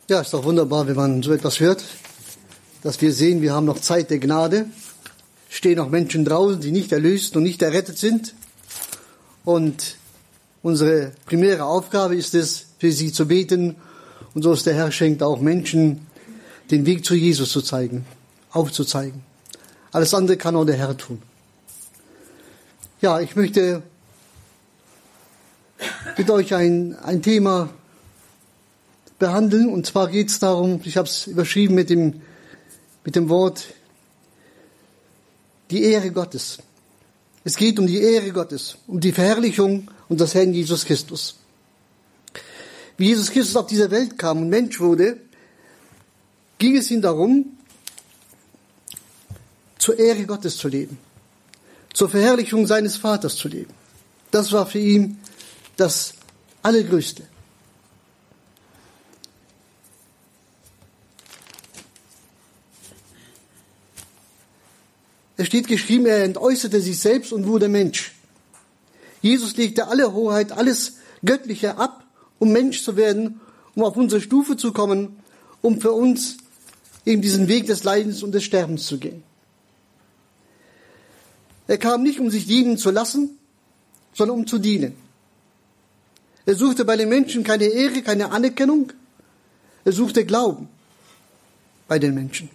Ja, ist doch wunderbar, wenn man so etwas hört, dass wir sehen, wir haben noch Zeit der Gnade. Stehen noch Menschen draußen, die nicht erlöst und nicht errettet sind. Und unsere primäre Aufgabe ist es, für sie zu beten. Und so ist der Herr schenkt auch Menschen, den Weg zu Jesus zu zeigen, aufzuzeigen. Alles andere kann auch der Herr tun. Ja, ich möchte mit euch ein Thema behandeln. Und zwar geht es darum, ich habe es überschrieben mit dem Wort, die Ehre Gottes. Es geht um die Ehre Gottes, um die Verherrlichung unseres Herrn Jesus Christus. Wie Jesus Christus auf diese Welt kam und Mensch wurde, ging es ihm darum, zur Ehre Gottes zu leben, zur Verherrlichung seines Vaters zu leben. Das war für ihn das Allergrößte. Es steht geschrieben, er entäußerte sich selbst und wurde Mensch. Jesus legte alle Hoheit, alles Göttliche ab, um Mensch zu werden, um auf unsere Stufe zu kommen, um für uns eben diesen Weg des Leidens und des Sterbens zu gehen. Er kam nicht, um sich dienen zu lassen, sondern um zu dienen. Er suchte bei den Menschen keine Ehre, keine Anerkennung. Er suchte Glauben bei den Menschen.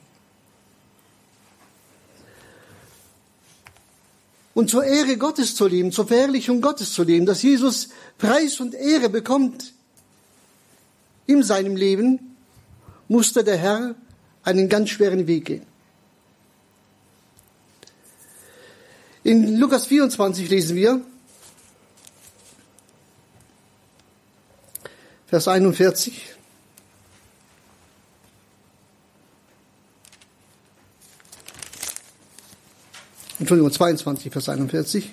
Und zur Ehre Gottes zu leben, zur Verherrlichung Gottes zu leben, dass Jesus Preis und Ehre bekommt in seinem Leben, musste der Herr einen ganz schweren Weg gehen. In Lukas 24 lesen wir, Vers 41. Entschuldigung, 22, Vers 41.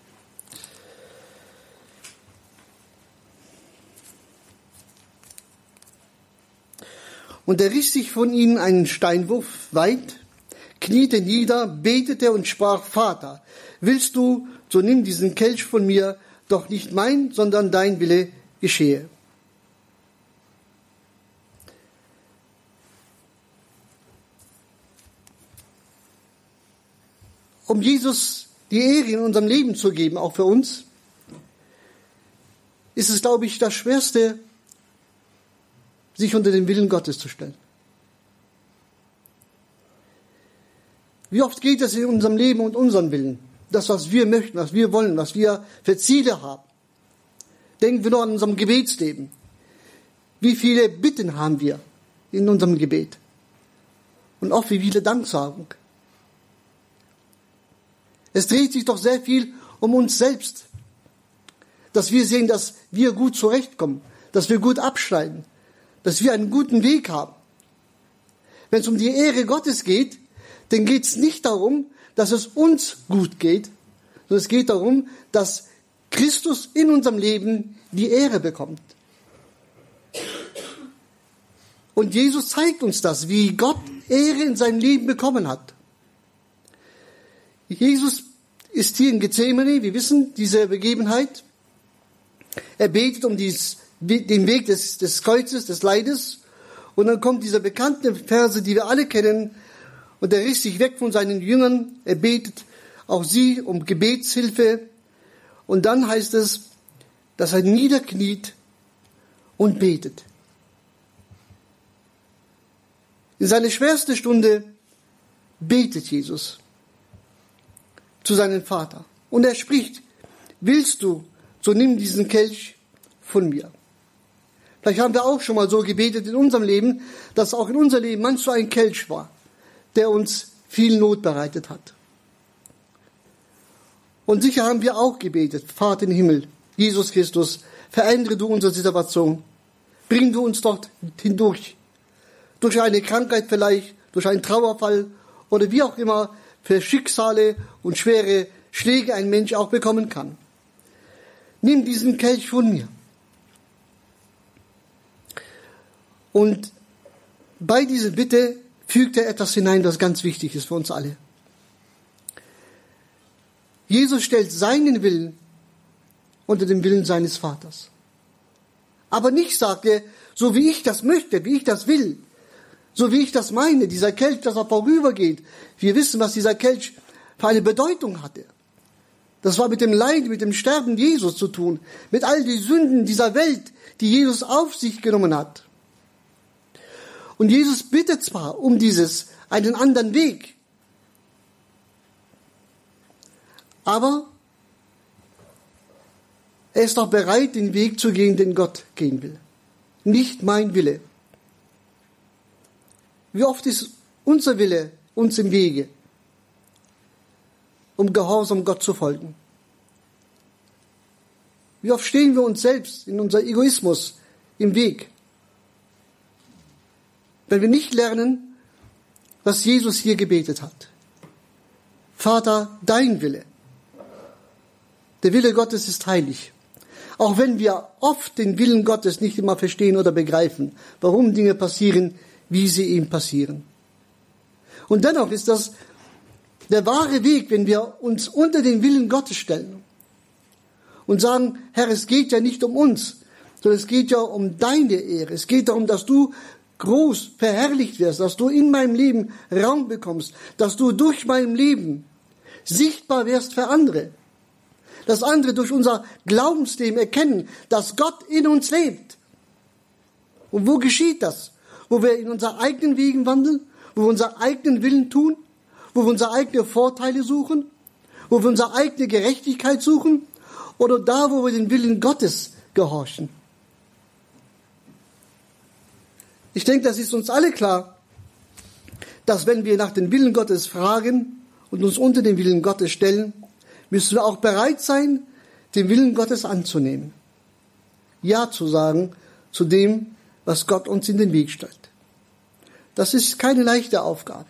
Und er riss sich von ihnen einen Steinwurf weit, kniete nieder, betete und sprach, Vater, willst du, so nimm diesen Kelch von mir, doch nicht mein, sondern dein Wille geschehe. Um Jesus die Ehre in unserem Leben zu geben, auch für uns, ist es, glaube ich, das Schwerste, sich unter den Willen Gottes zu stellen. Wie oft geht es in unserem Leben und unseren Willen? Das, was wir möchten, was wir wollen, was wir für Ziele haben. Denken wir nur an unserem Gebetsleben. Wie viele Bitten haben wir in unserem Gebet? Und auch wie viele Danksagung. Es dreht sich doch sehr viel um uns selbst. Dass wir sehen, dass wir gut zurechtkommen, dass wir gut abschneiden, dass wir einen guten Weg haben. Wenn es um die Ehre Gottes geht, dann geht es nicht darum, dass es uns gut geht, sondern es geht darum, dass Christus in unserem Leben die Ehre bekommt. Und Jesus zeigt uns das, wie Gott Ehre in seinem Leben bekommen hat. Jesus ist hier in Gethsemane, wir wissen diese Begebenheit. Er betet um den Weg des Kreuzes, des Leides. Und dann kommt dieser bekannte Verse, die wir alle kennen. Und er riss sich weg von seinen Jüngern. Er betet auch sie um Gebetshilfe. Und dann heißt es, dass er niederkniet und betet. In seiner schwersten Stunde betet Jesus zu seinem Vater. Und er spricht, willst du, so nimm diesen Kelch von mir. Vielleicht haben wir auch schon mal so gebetet in unserem Leben, dass auch in unserem Leben manch so ein Kelch war, der uns viel Not bereitet hat. Und sicher haben wir auch gebetet, Vater im Himmel, Jesus Christus, verändere du unsere Situation, bring du uns dort hindurch, durch eine Krankheit vielleicht, durch einen Trauerfall oder wie auch immer, für Schicksale und schwere Schläge ein Mensch auch bekommen kann. Nimm diesen Kelch von mir. Und bei dieser Bitte fügt er etwas hinein, das ganz wichtig ist für uns alle. Jesus stellt seinen Willen unter den Willen seines Vaters. Aber nicht, sagt er, so wie ich das möchte, wie ich das will, so wie ich das meine, dieser Kelch, dass er vorübergeht. Wir wissen, was dieser Kelch für eine Bedeutung hatte. Das war mit dem Leid, mit dem Sterben Jesus zu tun, mit all den Sünden dieser Welt, die Jesus auf sich genommen hat. Und Jesus bittet zwar um einen anderen Weg, aber er ist auch bereit, den Weg zu gehen, den Gott gehen will. Nicht mein Wille. Wie oft ist unser Wille uns im Wege, um gehorsam Gott zu folgen? Wie oft stehen wir uns selbst in unser Egoismus im Weg? Wenn wir nicht lernen, was Jesus hier gebetet hat. Vater, dein Wille. Der Wille Gottes ist heilig. Auch wenn wir oft den Willen Gottes nicht immer verstehen oder begreifen, warum Dinge passieren, wie sie ihm passieren. Und dennoch ist das der wahre Weg, wenn wir uns unter den Willen Gottes stellen und sagen, Herr, es geht ja nicht um uns, sondern es geht ja um deine Ehre. Es geht darum, dass du groß verherrlicht wirst, dass du in meinem Leben Raum bekommst, dass du durch mein Leben sichtbar wirst für andere. Dass andere durch unser Glaubensleben erkennen, dass Gott in uns lebt. Und wo geschieht das? Wo wir in unseren eigenen Wegen wandeln, wo wir unseren eigenen Willen tun, wo wir unsere eigenen Vorteile suchen, wo wir unsere eigene Gerechtigkeit suchen, oder da, wo wir den Willen Gottes gehorchen. Ich denke, das ist uns alle klar, dass wenn wir nach dem Willen Gottes fragen und uns unter den Willen Gottes stellen, müssen wir auch bereit sein, den Willen Gottes anzunehmen. Ja zu sagen zu dem, was Gott uns in den Weg stellt. Das ist keine leichte Aufgabe.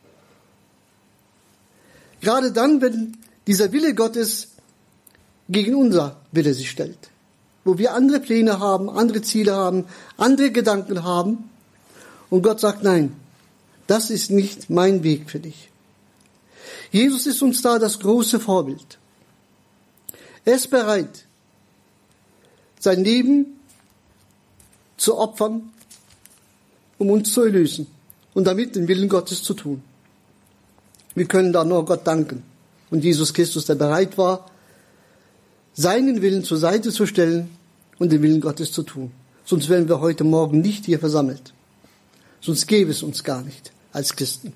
Gerade dann, wenn dieser Wille Gottes gegen unser Wille sich stellt, wo wir andere Pläne haben, andere Ziele haben, andere Gedanken haben, und Gott sagt, nein, das ist nicht mein Weg für dich. Jesus ist uns da das große Vorbild. Er ist bereit, sein Leben zu opfern, um uns zu erlösen und damit den Willen Gottes zu tun. Wir können da nur Gott danken und Jesus Christus, der bereit war, seinen Willen zur Seite zu stellen und den Willen Gottes zu tun. Sonst wären wir heute Morgen nicht hier versammelt. Sonst gäbe es uns gar nicht als Christen.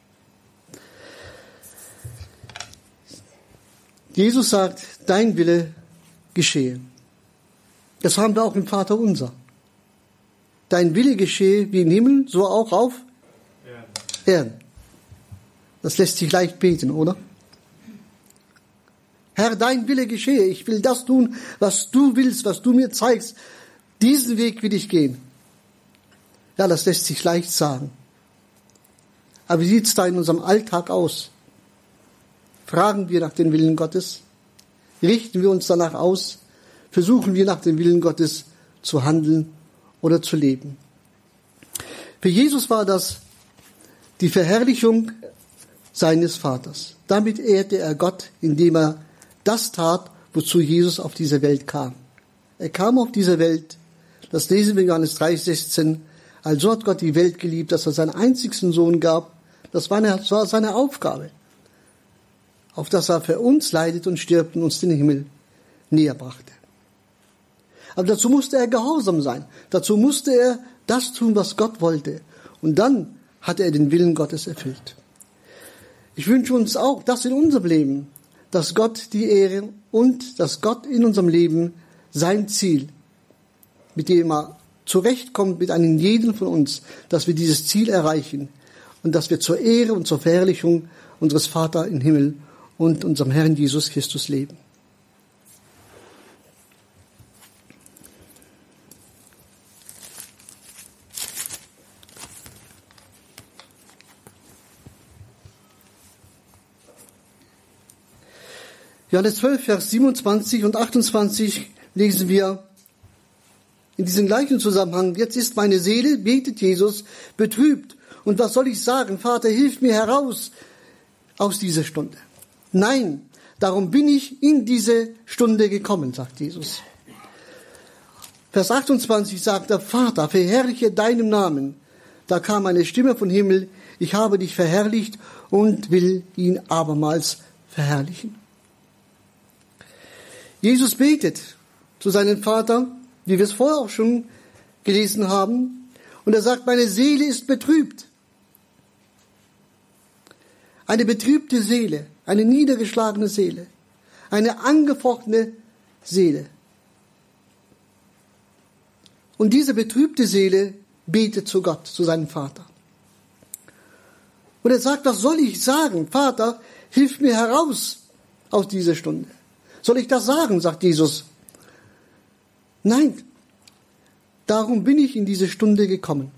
Jesus sagt, dein Wille geschehe. Das haben wir auch im Vater unser. Dein Wille geschehe wie im Himmel, so auch auf Erden. Das lässt sich leicht beten, oder? Herr, dein Wille geschehe. Ich will das tun, was du willst, was du mir zeigst. Diesen Weg will ich gehen. Ja, das lässt sich leicht sagen. Aber wie sieht es da in unserem Alltag aus? Fragen wir nach dem Willen Gottes? Richten wir uns danach aus? Versuchen wir nach dem Willen Gottes zu handeln oder zu leben? Für Jesus war das die Verherrlichung seines Vaters. Damit ehrte er Gott, indem er das tat, wozu Jesus auf diese Welt kam. Er kam auf diese Welt, das lesen wir in Johannes 3,16, also hat Gott die Welt geliebt, dass er seinen einzigsten Sohn gab. Das war seine Aufgabe, auf dass er für uns leidet und stirbt und uns den Himmel näher brachte. Aber dazu musste er gehorsam sein. Dazu musste er das tun, was Gott wollte. Und dann hat er den Willen Gottes erfüllt. Ich wünsche uns auch, das in unserem Leben, dass Gott die Ehre und dass Gott in unserem Leben sein Ziel, mit dem er zurechtkommt mit einem jeden von uns, dass wir dieses Ziel erreichen und dass wir zur Ehre und zur Verherrlichung unseres Vaters im Himmel und unserem Herrn Jesus Christus leben. Johannes 12, Vers 27 und 28 lesen wir in diesem gleichen Zusammenhang, jetzt ist meine Seele, betet Jesus, betrübt. Und was soll ich sagen? Vater, hilf mir heraus aus dieser Stunde. Nein, darum bin ich in diese Stunde gekommen, sagt Jesus. Vers 28 sagt der Vater, verherrliche deinen Namen. Da kam eine Stimme vom Himmel, ich habe dich verherrlicht und will ihn abermals verherrlichen. Jesus betet zu seinem Vater, wie wir es vorher auch schon gelesen haben, und er sagt, meine Seele ist betrübt. Eine betrübte Seele, eine niedergeschlagene Seele, eine angefochtene Seele. Und diese betrübte Seele betet zu Gott, zu seinem Vater. Und er sagt, was soll ich sagen? Vater, hilf mir heraus aus dieser Stunde. Soll ich das sagen, sagt Jesus. Nein, darum bin ich in diese Stunde gekommen.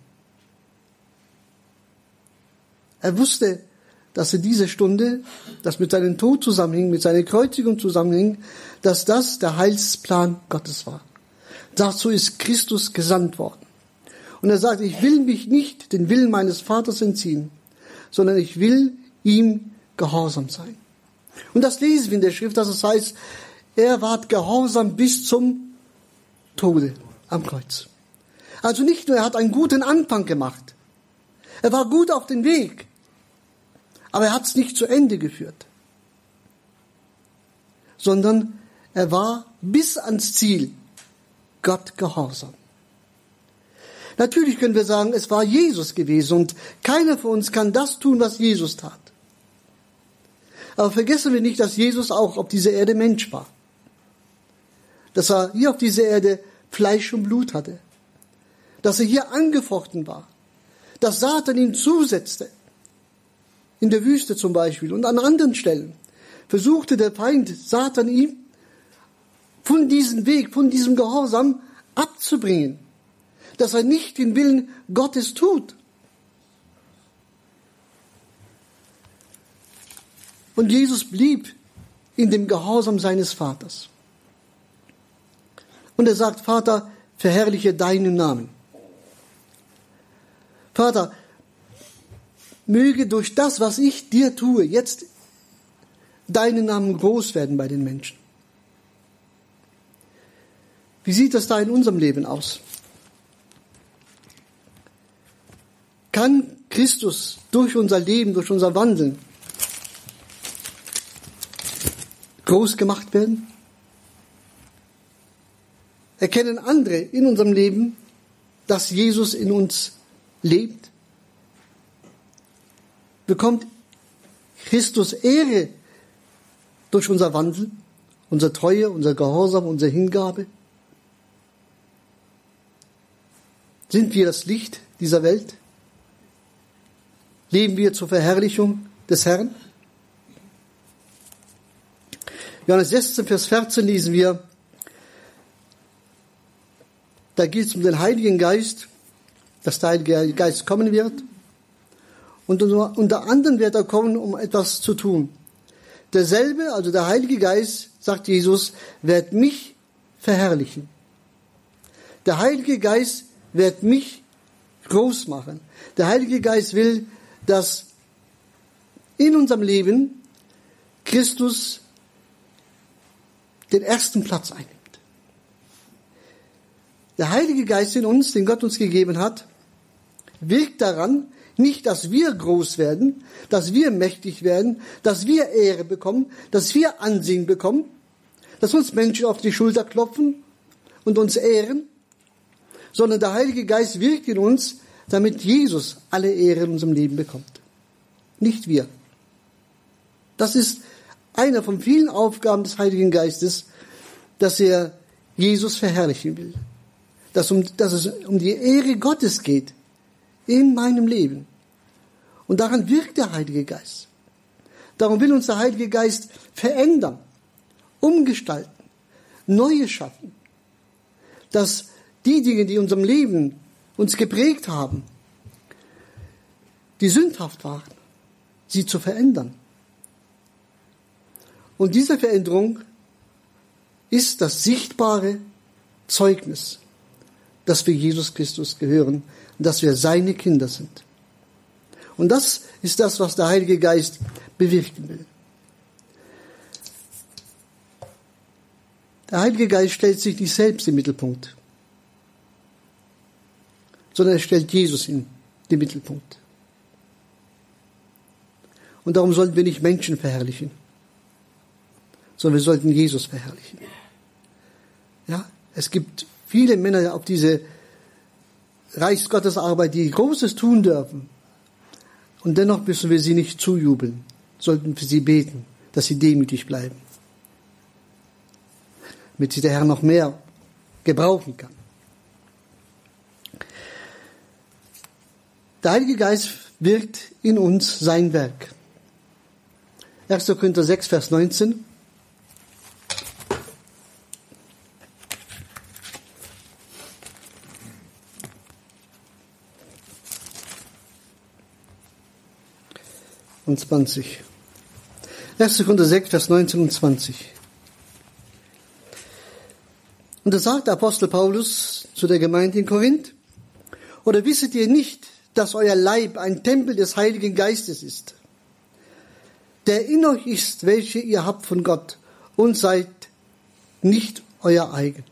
Er wusste, dass in dieser Stunde, das mit seinem Tod zusammenhing, mit seiner Kreuzigung zusammenhing, dass das der Heilsplan Gottes war. Dazu ist Christus gesandt worden. Und er sagt, ich will mich nicht den Willen meines Vaters entziehen, sondern ich will ihm gehorsam sein. Und das lesen wir in der Schrift, dass es heißt, er ward gehorsam bis zum Tode am Kreuz. Also nicht nur, er hat einen guten Anfang gemacht. Er war gut auf dem Weg. Aber er hat es nicht zu Ende geführt. Sondern er war bis ans Ziel Gott gehorsam. Natürlich können wir sagen, es war Jesus gewesen und keiner von uns kann das tun, was Jesus tat. Aber vergessen wir nicht, dass Jesus auch auf dieser Erde Mensch war. Dass er hier auf dieser Erde Fleisch und Blut hatte. Dass er hier angefochten war. Dass Satan ihm zusetzte. In der Wüste zum Beispiel und an anderen Stellen versuchte der Feind Satan ihm von diesem Weg, von diesem Gehorsam abzubringen. Dass er nicht den Willen Gottes tut. Und Jesus blieb in dem Gehorsam seines Vaters. Und er sagt, Vater, verherrliche deinen Namen. Vater, möge durch das, was ich dir tue, jetzt deinen Namen groß werden bei den Menschen. Wie sieht das da in unserem Leben aus? Kann Christus durch unser Leben, durch unser Wandeln groß gemacht werden? Erkennen andere in unserem Leben, dass Jesus in uns lebt? Bekommt Christus Ehre durch unser Wandel, unsere Treue, unser Gehorsam, unsere Hingabe? Sind wir das Licht dieser Welt? Leben wir zur Verherrlichung des Herrn? Johannes 16, Vers 14 lesen wir, da geht es um den Heiligen Geist, dass der Heilige Geist kommen wird. Und unter anderem wird er kommen, um etwas zu tun. Derselbe, also der Heilige Geist, sagt Jesus, wird mich verherrlichen. Der Heilige Geist wird mich groß machen. Der Heilige Geist will, dass in unserem Leben Christus den ersten Platz einnimmt. Der Heilige Geist in uns, den Gott uns gegeben hat, wirkt daran, nicht, dass wir groß werden, dass wir mächtig werden, dass wir Ehre bekommen, dass wir Ansehen bekommen, dass uns Menschen auf die Schulter klopfen und uns ehren, sondern der Heilige Geist wirkt in uns, damit Jesus alle Ehre in unserem Leben bekommt. Nicht wir. Das ist einer von vielen Aufgaben des Heiligen Geistes, dass er Jesus verherrlichen will. Dass es um die Ehre Gottes geht in meinem Leben. Und daran wirkt der Heilige Geist. Darum will uns der Heilige Geist verändern, umgestalten, Neues schaffen. Dass die Dinge, die in unserem Leben uns geprägt haben, die sündhaft waren, sie zu verändern. Und diese Veränderung ist das sichtbare Zeugnis, dass wir Jesus Christus gehören und dass wir seine Kinder sind. Und das ist das, was der Heilige Geist bewirken will. Der Heilige Geist stellt sich nicht selbst im Mittelpunkt. sondern er stellt Jesus in den Mittelpunkt. Und darum sollten wir nicht Menschen verherrlichen, sondern wir sollten Jesus verherrlichen. Ja, es gibt viele Männer auf diese Reichsgottesarbeit, die Großes tun dürfen. Und dennoch müssen wir sie nicht zujubeln, sollten für sie beten, dass sie demütig bleiben, damit sie der Herr noch mehr gebrauchen kann. Der Heilige Geist wirkt in uns sein Werk. 1. Korinther 6, Vers 19. Und 20. 1. Korinther 6, Vers 19 und 20. Und da sagt der Apostel Paulus zu der Gemeinde in Korinth: Oder wisset ihr nicht, dass euer Leib ein Tempel des Heiligen Geistes ist, der in euch ist, welche ihr habt von Gott, und seid nicht euer eigen.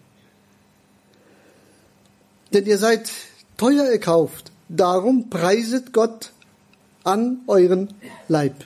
Denn ihr seid teuer erkauft, darum preiset Gott an euren Leib.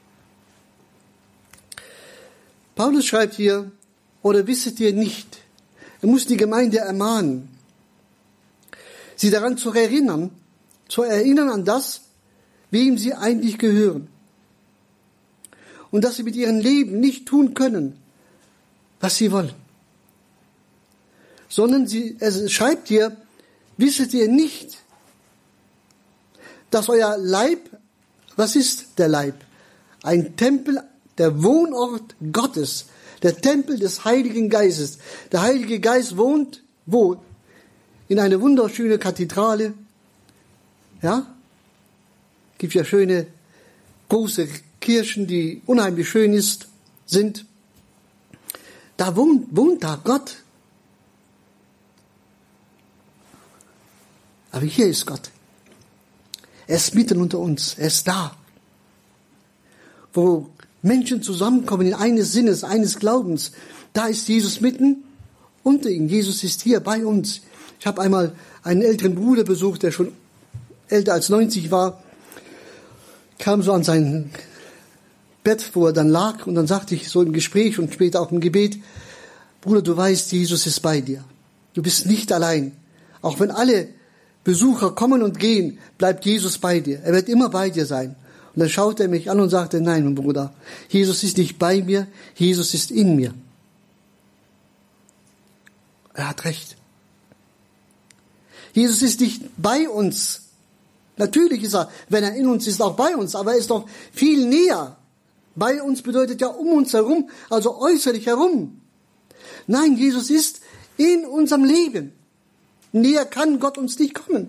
Paulus schreibt hier: Oder wisset ihr nicht? Er muss die Gemeinde ermahnen, sie daran zu erinnern an das, wem sie eigentlich gehören. Und dass sie mit ihrem Leben nicht tun können, was sie wollen. Sondern er schreibt hier: Wisset ihr nicht, dass euer Leib, was ist der Leib? Ein Tempel, der Wohnort Gottes, der Tempel des Heiligen Geistes. Der Heilige Geist wohnt wo? In einer wunderschönen Kathedrale. Ja? Gibt ja schöne, große Kirchen, die unheimlich schön sind. Da wohnt da Gott. Aber hier ist Gott. Er ist mitten unter uns. Er ist da. Wo Menschen zusammenkommen in eines Sinnes, eines Glaubens, da ist Jesus mitten unter ihnen. Jesus ist hier bei uns. Ich habe einmal einen älteren Bruder besucht, der schon älter als 90 war, kam so an sein Bett, wo er dann lag, und dann sagte ich so im Gespräch und später auch im Gebet: Bruder, du weißt, Jesus ist bei dir. Du bist nicht allein. Auch wenn alle Besucher kommen und gehen, bleibt Jesus bei dir. Er wird immer bei dir sein. Und dann schaute er mich an und sagte: Nein, mein Bruder, Jesus ist nicht bei mir, Jesus ist in mir. Er hat recht. Jesus ist nicht bei uns. Natürlich ist er, wenn er in uns ist, auch bei uns, aber er ist noch viel näher. Bei uns bedeutet ja um uns herum, also äußerlich herum. Nein, Jesus ist in unserem Leben. Näher kann Gott uns nicht kommen.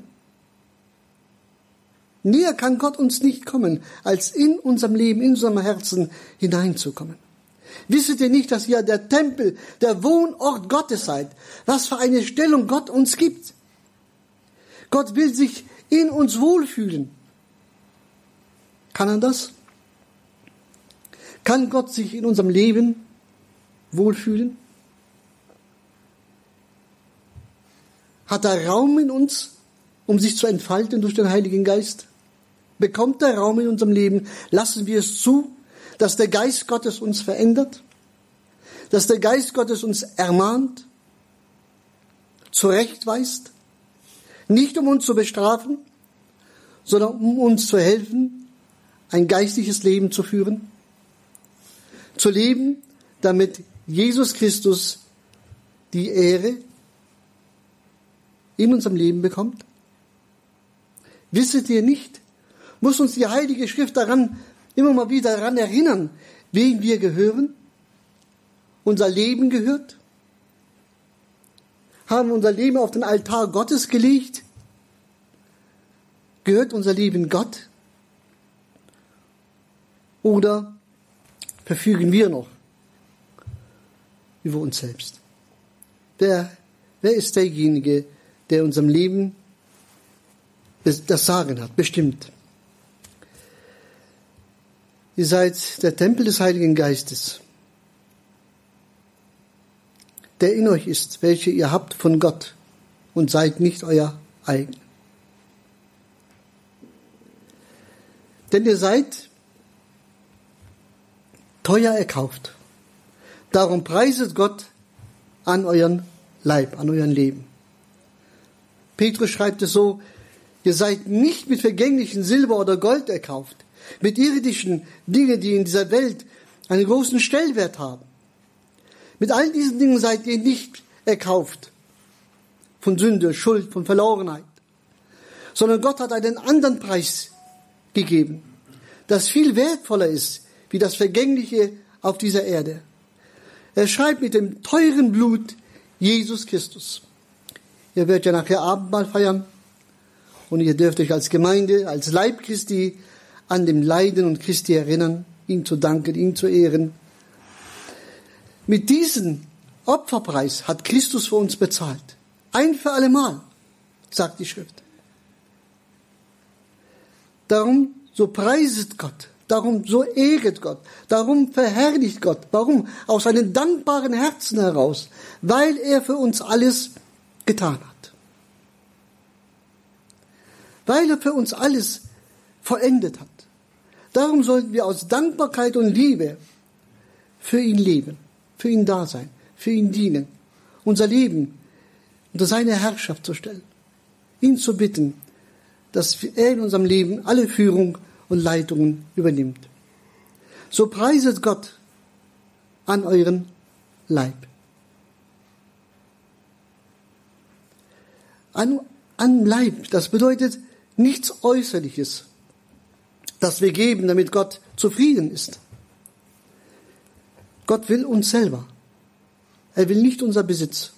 Näher kann Gott uns nicht kommen, als in unserem Leben, in unserem Herzen hineinzukommen. Wisset ihr nicht, dass ihr der Tempel, der Wohnort Gottes seid? Was für eine Stellung Gott uns gibt. Gott will sich in uns wohlfühlen. Kann er das? Kann Gott sich in unserem Leben wohlfühlen? Hat er Raum in uns, um sich zu entfalten durch den Heiligen Geist? Bekommt er Raum in unserem Leben? Lassen wir es zu, dass der Geist Gottes uns verändert? Dass der Geist Gottes uns ermahnt, zurechtweist? Nicht um uns zu bestrafen, sondern um uns zu helfen, ein geistliches Leben zu führen? Zu leben, damit Jesus Christus die Ehre in unserem Leben bekommt? Wisset ihr nicht? Muss uns die Heilige Schrift immer mal wieder daran erinnern, wem wir gehören? Unser Leben gehört? Haben wir unser Leben auf den Altar Gottes gelegt? Gehört unser Leben Gott? Oder verfügen wir noch über uns selbst? Wer ist derjenige, der in unserem Leben das Sagen hat, bestimmt? Ihr seid der Tempel des Heiligen Geistes, der in euch ist, welche ihr habt von Gott, und seid nicht euer eigen. Denn ihr seid teuer erkauft. Darum preiset Gott an euren Leib, an euren Leben. Petrus schreibt es so: Ihr seid nicht mit vergänglichen Silber oder Gold erkauft, mit irdischen Dingen, die in dieser Welt einen großen Stellenwert haben. Mit all diesen Dingen seid ihr nicht erkauft von Sünde, Schuld, von Verlorenheit, sondern Gott hat einen anderen Preis gegeben, das viel wertvoller ist wie das Vergängliche auf dieser Erde. Er schreibt: mit dem teuren Blut Jesus Christus. Ihr werdet ja nachher Abendmahl feiern und ihr dürft euch als Gemeinde, als Leib Christi an dem Leiden und Christi erinnern, ihm zu danken, ihn zu ehren. Mit diesem Opferpreis hat Christus für uns bezahlt. Ein für allemal, sagt die Schrift. Darum so preiset Gott, darum so ehret Gott, darum verherrlicht Gott. Warum? Aus einem dankbaren Herzen heraus, weil er für uns alles getan hat. Weil er für uns alles vollendet hat. Darum sollten wir aus Dankbarkeit und Liebe für ihn leben, für ihn da sein, für ihn dienen, unser Leben unter seine Herrschaft zu stellen, ihn zu bitten, dass er in unserem Leben alle Führung und Leitungen übernimmt. So preiset Gott an euren Leib. An Leib, das bedeutet nichts Äußerliches, das wir geben, damit Gott zufrieden ist. Gott will uns selber. Er will nicht unser Besitz.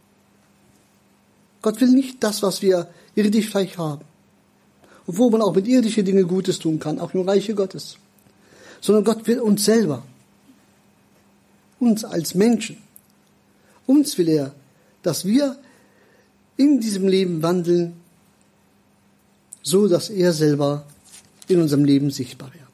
Gott will nicht das, was wir irdisch vielleicht haben. Obwohl man auch mit irdischen Dingen Gutes tun kann, auch im Reiche Gottes. Sondern Gott will uns selber. Uns als Menschen. Uns will er, dass wir in diesem Leben wandeln, so dass er selber in unserem Leben sichtbar wird.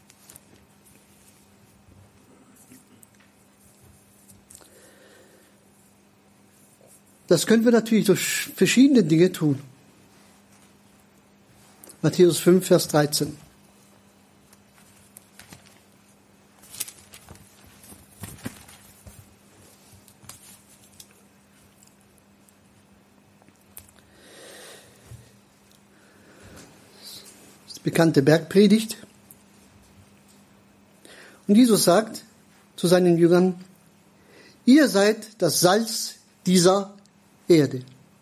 Das können wir natürlich durch verschiedene Dinge tun. Matthäus 5, Vers 13. Das bekannte Bergpredigt. Und Jesus sagt zu seinen Jüngern: Ihr seid das Salz dieser Erde.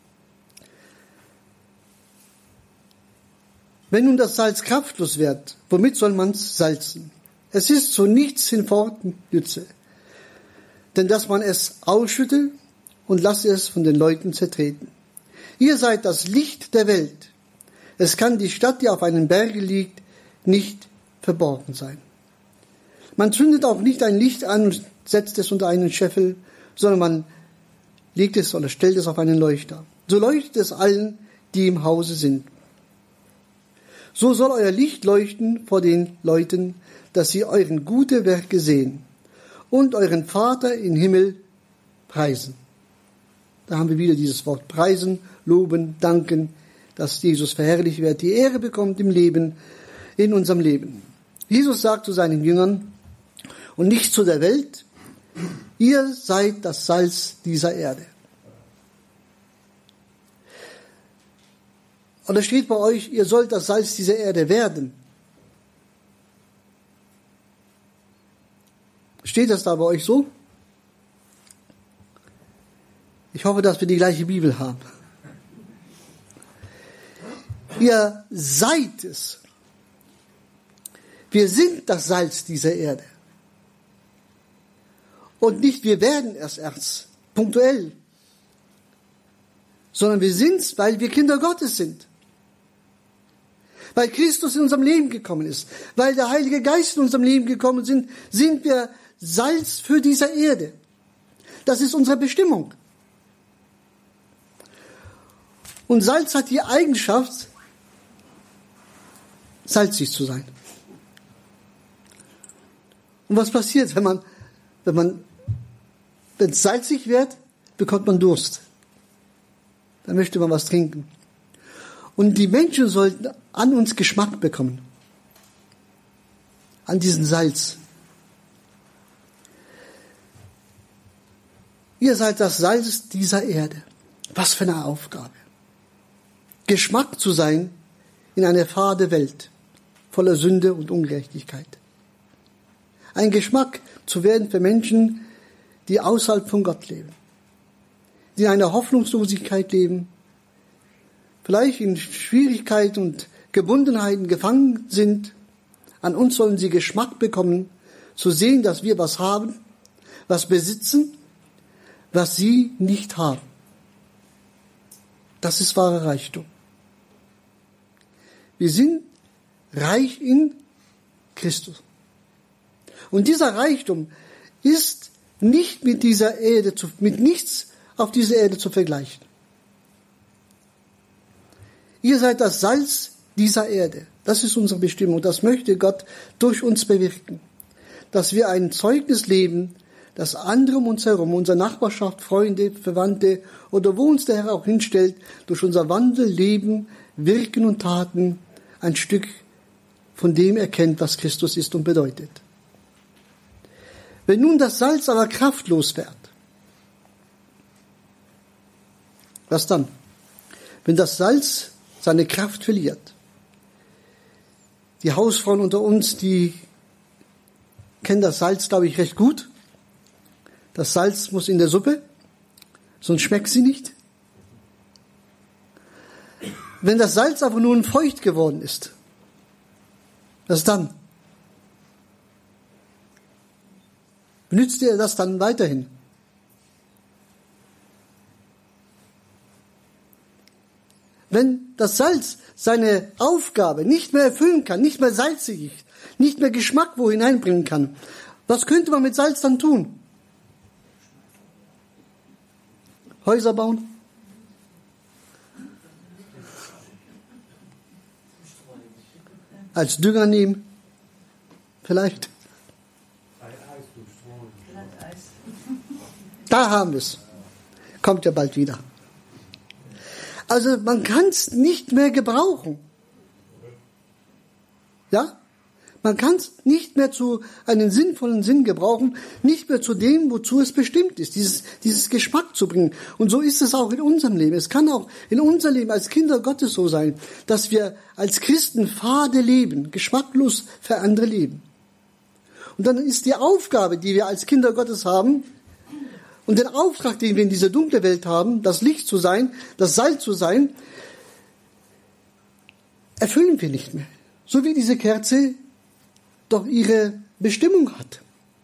Wenn nun das Salz kraftlos wird, womit soll man's salzen? Es ist zu nichts hinfort nütze, denn dass man es ausschütte und lasse es von den Leuten zertreten. Ihr seid das Licht der Welt. Es kann die Stadt, die auf einem Berge liegt, nicht verborgen sein. Man zündet auch nicht ein Licht an und setzt es unter einen Scheffel, sondern man legt es oder stellt es auf einen Leuchter. So leuchtet es allen, die im Hause sind. So soll euer Licht leuchten vor den Leuten, dass sie euren gute Werke sehen und euren Vater im Himmel preisen. Da haben wir wieder dieses Wort preisen, loben, danken, dass Jesus verherrlicht wird, die Ehre bekommt im Leben, in unserem Leben. Jesus sagt zu seinen Jüngern und nicht zu der Welt: Ihr seid das Salz dieser Erde. Und da steht bei euch, ihr sollt das Salz dieser Erde werden. Steht das da bei euch so? Ich hoffe, dass wir die gleiche Bibel haben. Ihr seid es. Wir sind das Salz dieser Erde. Und nicht wir werden es erst punktuell, sondern wir sind's, weil wir Kinder Gottes sind. Weil Christus in unserem Leben gekommen ist, weil der Heilige Geist in unserem Leben gekommen sind, sind wir Salz für diese Erde. Das ist unsere Bestimmung. Und Salz hat die Eigenschaft, salzig zu sein. Und was passiert, wenn es salzig wird, bekommt man Durst. Dann möchte man was trinken. Und die Menschen sollten an uns Geschmack bekommen. an diesem Salz. Ihr seid das Salz dieser Erde. Was für eine Aufgabe. Geschmack zu sein in einer fade Welt, voller Sünde und Ungerechtigkeit. Ein Geschmack zu werden für Menschen, die außerhalb von Gott leben, die in einer Hoffnungslosigkeit leben, vielleicht in Schwierigkeiten und Gebundenheiten gefangen sind. An uns sollen sie Geschmack bekommen, zu sehen, dass wir was haben, was besitzen, was sie nicht haben. Das ist wahrer Reichtum. Wir sind reich in Christus. Und dieser Reichtum ist nicht mit dieser Erde, mit nichts auf dieser Erde zu vergleichen. Ihr seid das Salz dieser Erde. Das ist unsere Bestimmung. Das möchte Gott durch uns bewirken. Dass wir ein Zeugnis leben, das andere um uns herum, unsere Nachbarschaft, Freunde, Verwandte oder wo uns der Herr auch hinstellt, durch unser Wandel, Leben, Wirken und Taten ein Stück von dem erkennt, was Christus ist und bedeutet. Wenn nun das Salz aber kraftlos wird, was dann? Wenn das Salz seine Kraft verliert. Die Hausfrauen unter uns, die kennen das Salz, glaube ich, recht gut. Das Salz muss in der Suppe, sonst schmeckt sie nicht. Wenn das Salz aber nun feucht geworden ist, was dann? Benutzt ihr das dann weiterhin? Wenn das Salz seine Aufgabe nicht mehr erfüllen kann, nicht mehr salzig ist, nicht mehr Geschmack wo hineinbringen kann, was könnte man mit Salz dann tun? Häuser bauen? Als Dünger nehmen? Vielleicht? Da haben wir es. Kommt ja bald wieder. Also man kann es nicht mehr gebrauchen. Ja? Man kann es nicht mehr zu einem sinnvollen Sinn gebrauchen, nicht mehr zu dem, wozu es bestimmt ist, dieses Geschmack zu bringen. Und so ist es auch in unserem Leben. Es kann auch in unserem Leben als Kinder Gottes so sein, dass wir als Christen fade leben, geschmacklos für andere leben. Und dann ist die Aufgabe, die wir als Kinder Gottes haben, und den Auftrag, den wir in dieser dunklen Welt haben, das Licht zu sein, das Salz zu sein, erfüllen wir nicht mehr. So wie diese Kerze doch ihre Bestimmung hat.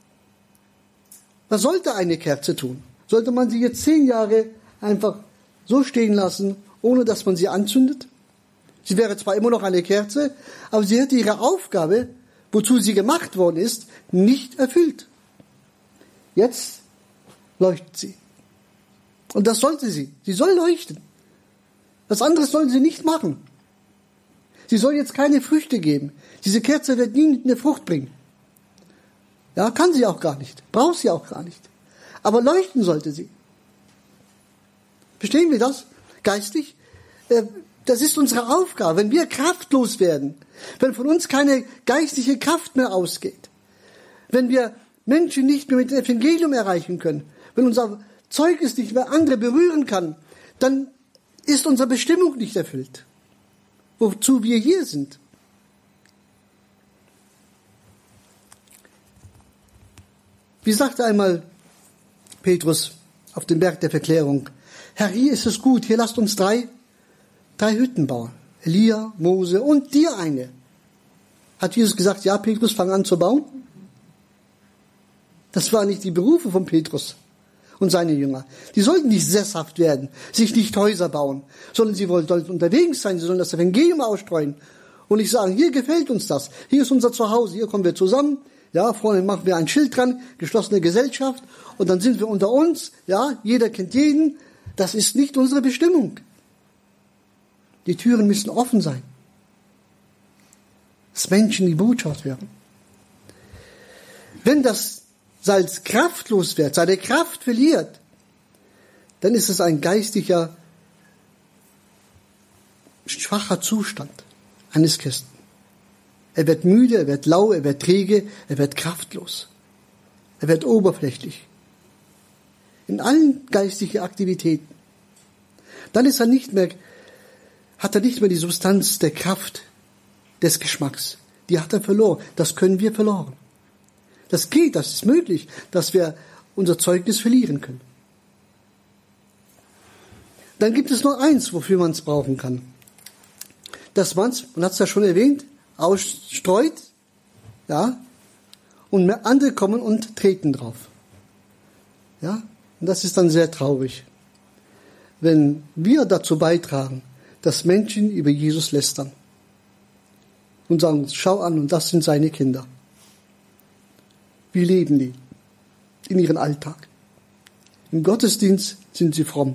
Was sollte eine Kerze tun? Sollte man sie jetzt 10 Jahre einfach so stehen lassen, ohne dass man sie anzündet? Sie wäre zwar immer noch eine Kerze, aber sie hätte ihre Aufgabe, wozu sie gemacht worden ist, nicht erfüllt. Jetzt leuchtet sie. Und das sollte sie. Sie soll leuchten. Was anderes soll sie nicht machen. Sie soll jetzt keine Früchte geben. Diese Kerze wird nie eine Frucht bringen. Ja, kann sie auch gar nicht. Braucht sie auch gar nicht. Aber leuchten sollte sie. Verstehen wir das? Geistlich? Das ist unsere Aufgabe. Wenn wir kraftlos werden, wenn von uns keine geistliche Kraft mehr ausgeht, wenn wir Menschen nicht mehr mit dem Evangelium erreichen können, wenn unser Zeugnis nicht mehr andere berühren kann, dann ist unsere Bestimmung nicht erfüllt, wozu wir hier sind. Wie sagte einmal Petrus auf dem Berg der Verklärung: Herr, hier ist es gut, hier lasst uns drei Hütten bauen. Elia, Mose und dir eine. Hat Jesus gesagt, ja, Petrus, fang an zu bauen? Das war nicht die Berufe von Petrus und seine Jünger. Die sollten nicht sesshaft werden, sich nicht Häuser bauen, sondern sie sollten unterwegs sein, sie sollen das Evangelium ausstreuen und nicht sagen, hier gefällt uns das, hier ist unser Zuhause, hier kommen wir zusammen, ja, vorne machen wir ein Schild dran, geschlossene Gesellschaft, und dann sind wir unter uns, ja, jeder kennt jeden. Das ist nicht unsere Bestimmung. Die Türen müssen offen sein, dass Menschen die Botschaft hören. Wenn das Salz kraftlos wird, seine Kraft verliert, dann ist es ein geistlicher, schwacher Zustand eines Christen. Er wird müde, er wird lau, er wird träge, er wird kraftlos. Er wird oberflächlich. In allen geistlichen Aktivitäten. Dann hat er nicht mehr die Substanz der Kraft, des Geschmacks. Die hat er verloren. Das können wir verloren. Das geht, das ist möglich, dass wir unser Zeugnis verlieren können. Dann gibt es nur eins, wofür man es brauchen kann. Dass man es, man hat es ja schon erwähnt, ausstreut, ja, und andere kommen und treten drauf. Ja, und das ist dann sehr traurig, wenn wir dazu beitragen, dass Menschen über Jesus lästern und sagen, schau an, und das sind seine Kinder. Wie leben die in ihrem Alltag? Im Gottesdienst sind sie fromm.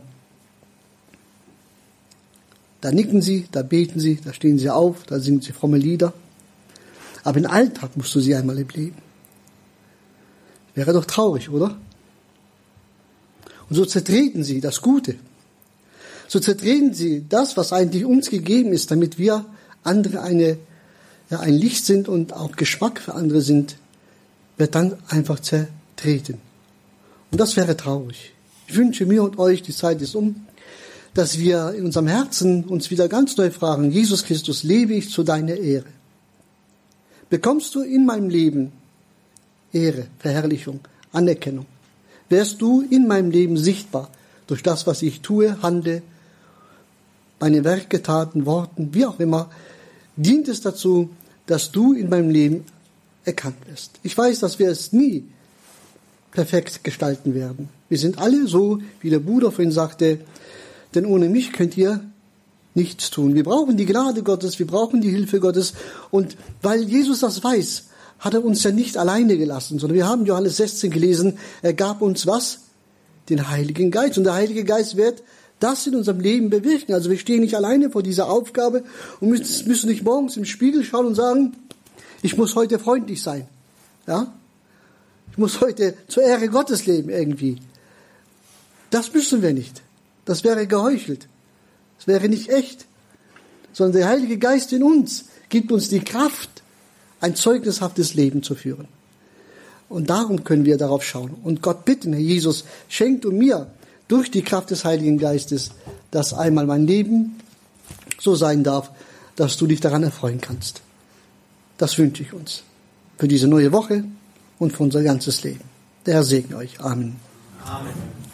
Da nicken sie, da beten sie, da stehen sie auf, da singen sie fromme Lieder. Aber im Alltag musst du sie einmal erleben. Wäre doch traurig, oder? Und so zertreten sie das Gute. So zertreten sie das, was eigentlich uns gegeben ist, damit wir andere ein Licht sind und auch Geschmack für andere sind, wird dann einfach zertreten. Und das wäre traurig. Ich wünsche mir und euch, die Zeit ist um, dass wir in unserem Herzen uns wieder ganz neu fragen, Jesus Christus, lebe ich zu deiner Ehre? Bekommst du in meinem Leben Ehre, Verherrlichung, Anerkennung? Wärst du in meinem Leben sichtbar durch das, was ich tue, handle, meine Werke, Taten, Worten, wie auch immer, dient es dazu, dass du in meinem Leben erkannt wirst. Ich weiß, dass wir es nie perfekt gestalten werden. Wir sind alle so, wie der Bruder vorhin sagte, denn ohne mich könnt ihr nichts tun. Wir brauchen die Gnade Gottes, wir brauchen die Hilfe Gottes. Und weil Jesus das weiß, hat er uns ja nicht alleine gelassen, sondern wir haben Johannes 16 gelesen, er gab uns was? Den Heiligen Geist. Und der Heilige Geist wird das in unserem Leben bewirken. Also wir stehen nicht alleine vor dieser Aufgabe und müssen nicht morgens im Spiegel schauen und sagen, ich muss heute freundlich sein. Ja? Ich muss heute zur Ehre Gottes leben irgendwie. Das müssen wir nicht. Das wäre geheuchelt. Das wäre nicht echt. Sondern der Heilige Geist in uns gibt uns die Kraft, ein zeugnishaftes Leben zu führen. Und darum können wir darauf schauen. Und Gott bitten, Herr Jesus, schenkt du mir durch die Kraft des Heiligen Geistes, dass einmal mein Leben so sein darf, dass du dich daran erfreuen kannst. Das wünsche ich uns für diese neue Woche und für unser ganzes Leben. Der Herr segne euch. Amen. Amen.